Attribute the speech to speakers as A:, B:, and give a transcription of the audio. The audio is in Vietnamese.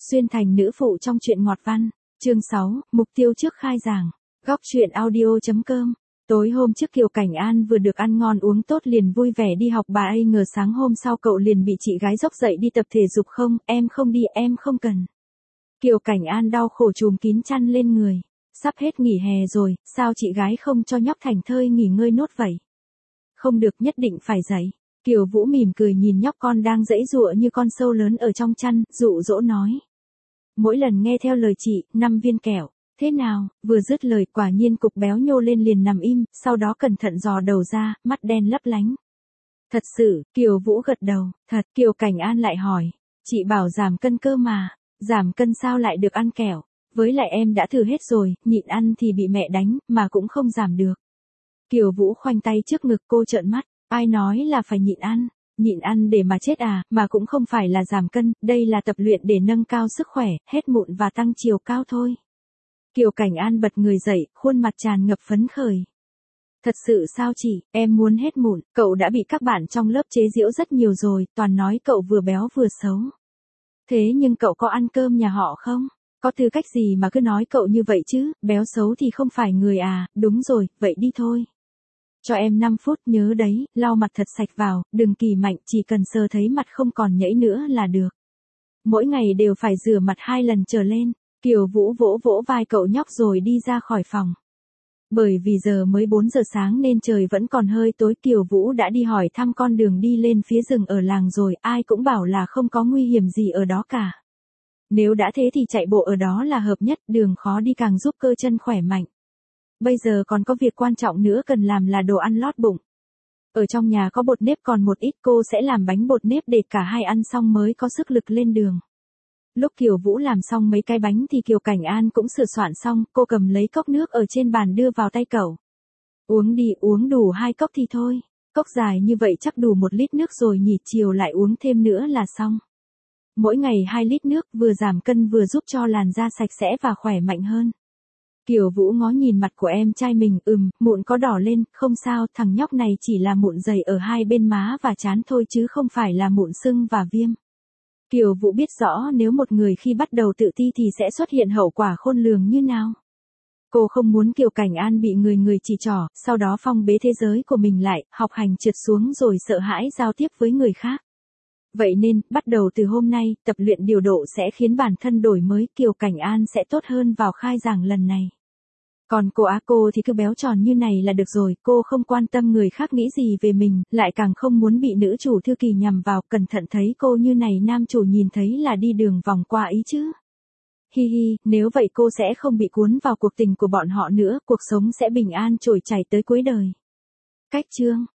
A: Xuyên thành nữ phụ trong truyện ngọt văn. Chương 6, mục tiêu trước khai giảng. Góc truyện audio.com. Tối hôm trước Kiều Cảnh An vừa được ăn ngon uống tốt liền vui vẻ đi học, bà ấy ngờ sáng hôm sau cậu liền bị chị gái dốc dậy đi tập thể dục. Không, em không đi, em không cần. Kiều Cảnh An đau khổ trùm kín chăn lên người. Sắp hết nghỉ hè rồi, sao chị gái không cho nhóc thành thơi nghỉ ngơi nốt vậy? Không được, nhất định phải dậy. Kiều Vũ mỉm cười nhìn nhóc con đang giãy giụa như con sâu lớn ở trong chăn, dụ dỗ nói. Mỗi lần nghe theo lời chị, 5 viên kẹo. Thế nào? Vừa dứt lời quả nhiên cục béo nhô lên liền nằm im, sau đó cẩn thận dò đầu ra, mắt đen lấp lánh. Thật sự, Kiều Vũ gật đầu. Thật. Kiều Cảnh An lại hỏi. Chị bảo giảm cân cơ mà. Giảm cân sao lại được ăn kẹo? Với lại em đã thử hết rồi, nhịn ăn thì bị mẹ đánh, mà cũng không giảm được. Kiều Vũ khoanh tay trước ngực, cô trợn mắt. Ai nói là phải nhịn ăn? Nhịn ăn để mà chết à, mà cũng không phải là giảm cân, đây là tập luyện để nâng cao sức khỏe, hết mụn và tăng chiều cao thôi. Kiều Cảnh An bật người dậy, khuôn mặt tràn ngập phấn khởi. Thật sự sao chị, em muốn hết mụn, cậu đã bị các bạn trong lớp chế giễu rất nhiều rồi, toàn nói cậu vừa béo vừa xấu. Thế nhưng cậu có ăn cơm nhà họ không? Có tư cách gì mà cứ nói cậu như vậy chứ, béo xấu thì không phải người à, đúng rồi, vậy đi thôi. Cho em 5 phút, nhớ đấy, lau mặt thật sạch vào, đừng kỳ mạnh, chỉ cần sờ thấy mặt không còn nhễ nữa là được. Mỗi ngày đều phải rửa mặt 2 lần trở lên. Kiều Vũ vỗ vỗ vai cậu nhóc rồi đi ra khỏi phòng. Bởi vì giờ mới 4 giờ sáng nên trời vẫn còn hơi tối, Kiều Vũ đã đi hỏi thăm con đường đi lên phía rừng ở làng rồi, ai cũng bảo là không có nguy hiểm gì ở đó cả. Nếu đã thế thì chạy bộ ở đó là hợp nhất, đường khó đi càng giúp cơ chân khỏe mạnh. Bây giờ còn có việc quan trọng nữa cần làm là đồ ăn lót bụng. Ở trong nhà có bột nếp còn một ít, cô sẽ làm bánh bột nếp để cả hai ăn xong mới có sức lực lên đường. Lúc Kiều Vũ làm xong mấy cái bánh thì Kiều Cảnh An cũng sửa soạn xong, cô cầm lấy cốc nước ở trên bàn đưa vào tay cậu. Uống đi, uống đủ 2 cốc thì thôi. Cốc dài như vậy chắc đủ 1 lít nước rồi nhỉ, chiều lại uống thêm nữa là xong. Mỗi ngày 2 lít nước vừa giảm cân vừa giúp cho làn da sạch sẽ và khỏe mạnh hơn. Kiều Vũ ngó nhìn mặt của em trai mình, mụn có đỏ lên, không sao, thằng nhóc này chỉ là mụn dày ở 2 bên má và trán thôi chứ không phải là mụn sưng và viêm. Kiều Vũ biết rõ nếu một người khi bắt đầu tự ti thì sẽ xuất hiện hậu quả khôn lường như nào. Cô không muốn Kiều Cảnh An bị người chỉ trỏ, sau đó phong bế thế giới của mình lại, học hành trượt xuống rồi sợ hãi giao tiếp với người khác. Vậy nên, bắt đầu từ hôm nay, tập luyện điều độ sẽ khiến bản thân đổi mới, Kiều Cảnh An sẽ tốt hơn vào khai giảng lần này. Còn cô thì cứ béo tròn như này là được rồi, cô không quan tâm người khác nghĩ gì về mình, lại càng không muốn bị nữ chủ thư kỳ nhằm vào, cẩn thận thấy cô như này nam chủ nhìn thấy là đi đường vòng qua ý chứ. Hi hi, nếu vậy cô sẽ không bị cuốn vào cuộc tình của bọn họ nữa, cuộc sống sẽ bình an trôi chảy tới cuối đời. Cách chương